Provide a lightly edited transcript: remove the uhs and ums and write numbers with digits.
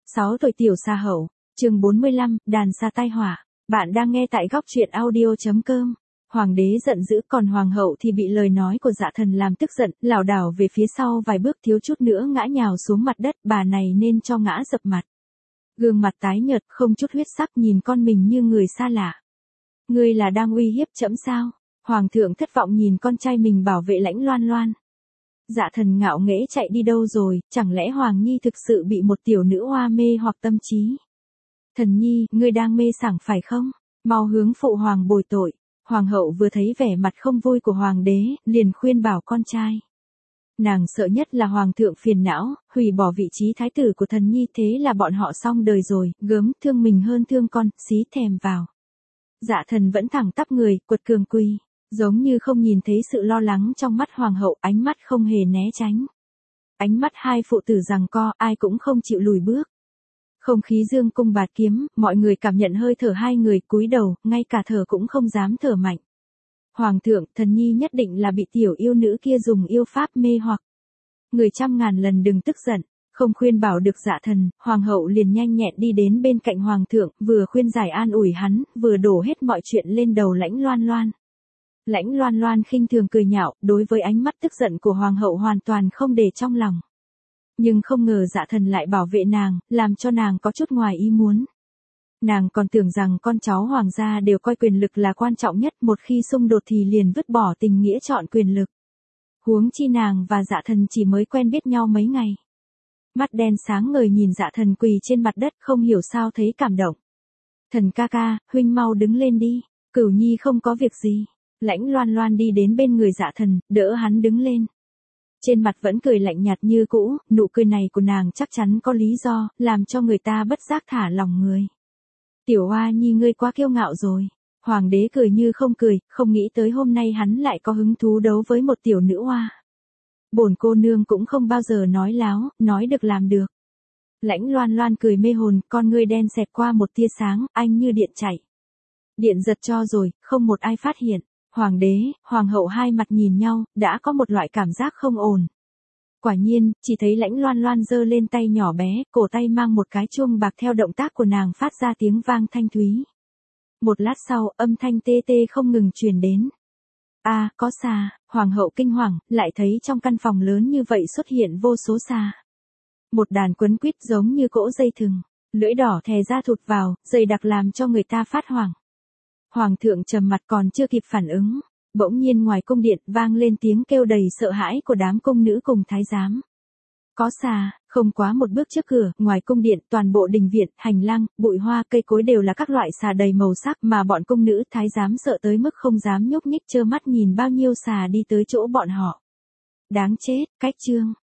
6 tuổi tiểu xà hậu, chương 45, đàn xà tai họa. Bạn đang nghe tại góc truyện audio.com. Hoàng đế giận dữ, còn hoàng hậu thì bị lời nói của Dạ Thần làm tức giận, lảo đảo về phía sau vài bước, thiếu chút nữa ngã nhào xuống mặt đất. Bà này nên cho ngã dập mặt. Gương mặt tái nhợt, không chút huyết sắc, nhìn con mình như người xa lạ. Ngươi là đang uy hiếp trẫm sao? Hoàng thượng thất vọng nhìn con trai mình bảo vệ Lãnh Loan Loan. Dạ Thần ngạo nghễ chạy đi đâu rồi, chẳng lẽ Hoàng Nhi thực sự bị một tiểu nữ hoa mê hoặc tâm trí? Thần Nhi, ngươi đang mê sảng phải không? Mau hướng phụ hoàng bồi tội. Hoàng hậu vừa thấy vẻ mặt không vui của hoàng đế, liền khuyên bảo con trai. Nàng sợ nhất là hoàng thượng phiền não, hủy bỏ vị trí thái tử của thần Nhi, thế là bọn họ xong đời rồi, gớm, thương mình hơn thương con, xí thèm vào. Dạ Thần vẫn thẳng tắp người, quật cường quỳ, giống như không nhìn thấy sự lo lắng trong mắt hoàng hậu, ánh mắt không hề né tránh. Ánh mắt hai phụ tử giằng co, ai cũng không chịu lùi bước. Không khí dương cung bạt kiếm, mọi người cảm nhận hơi thở hai người, cúi đầu, ngay cả thở cũng không dám thở mạnh. Hoàng thượng, thần Nhi nhất định là bị tiểu yêu nữ kia dùng yêu pháp mê hoặc. Người trăm ngàn lần đừng tức giận. Không khuyên bảo được Dạ Thần, hoàng hậu liền nhanh nhẹn đi đến bên cạnh hoàng thượng, vừa khuyên giải an ủi hắn, vừa đổ hết mọi chuyện lên đầu Lãnh Loan Loan. Lãnh Loan Loan khinh thường cười nhạo, đối với ánh mắt tức giận của hoàng hậu hoàn toàn không để trong lòng. Nhưng không ngờ Dạ Thần lại bảo vệ nàng, làm cho nàng có chút ngoài ý muốn. Nàng còn tưởng rằng con cháu hoàng gia đều coi quyền lực là quan trọng nhất, một khi xung đột thì liền vứt bỏ tình nghĩa chọn quyền lực. Huống chi nàng và Dạ Thần chỉ mới quen biết nhau mấy ngày. Mắt đen sáng ngời nhìn Dạ Thần quỳ trên mặt đất, không hiểu sao thấy cảm động. Thần ca ca, huynh mau đứng lên đi, Cửu Nhi không có việc gì. Lãnh Loan Loan đi đến bên người Dạ Thần, đỡ hắn đứng lên. Trên mặt vẫn cười lạnh nhạt như cũ, nụ cười này của nàng chắc chắn có lý do, làm cho người ta bất giác thả lòng người. Tiểu Hoa Nhi ngươi quá kiêu ngạo rồi. Hoàng đế cười như không cười, không nghĩ tới hôm nay hắn lại có hứng thú đấu với một tiểu nữ hoa. Bổn cô nương cũng không bao giờ nói láo, nói được làm được. Lãnh Loan Loan cười mê hồn, con ngươi đen xẹt qua một tia sáng, anh như điện chạy. Điện giật cho rồi, không một ai phát hiện. Hoàng đế, hoàng hậu hai mặt nhìn nhau, đã có một loại cảm giác không ổn. Quả nhiên, chỉ thấy Lãnh Loan Loan giơ lên tay nhỏ bé, cổ tay mang một cái chuông bạc, theo động tác của nàng phát ra tiếng vang thanh thúy. Một lát sau, âm thanh tê tê không ngừng truyền đến. À, có xà. Hoàng hậu kinh hoàng, lại thấy trong căn phòng lớn như vậy xuất hiện vô số xà. Một đàn quấn quýt giống như cỗ dây thừng, lưỡi đỏ thè ra thụt vào, dày đặc làm cho người ta phát hoảng. Hoàng thượng trầm mặt còn chưa kịp phản ứng, bỗng nhiên ngoài cung điện vang lên tiếng kêu đầy sợ hãi của đám cung nữ cùng thái giám. Có xà. Không quá một bước trước cửa, ngoài cung điện, toàn bộ đình viện, hành lang, bụi hoa, cây cối đều là các loại xà đầy màu sắc, mà bọn cung nữ thái giám sợ tới mức không dám nhúc nhích, trơ mắt nhìn bao nhiêu xà đi tới chỗ bọn họ. Đáng chết, cách chương.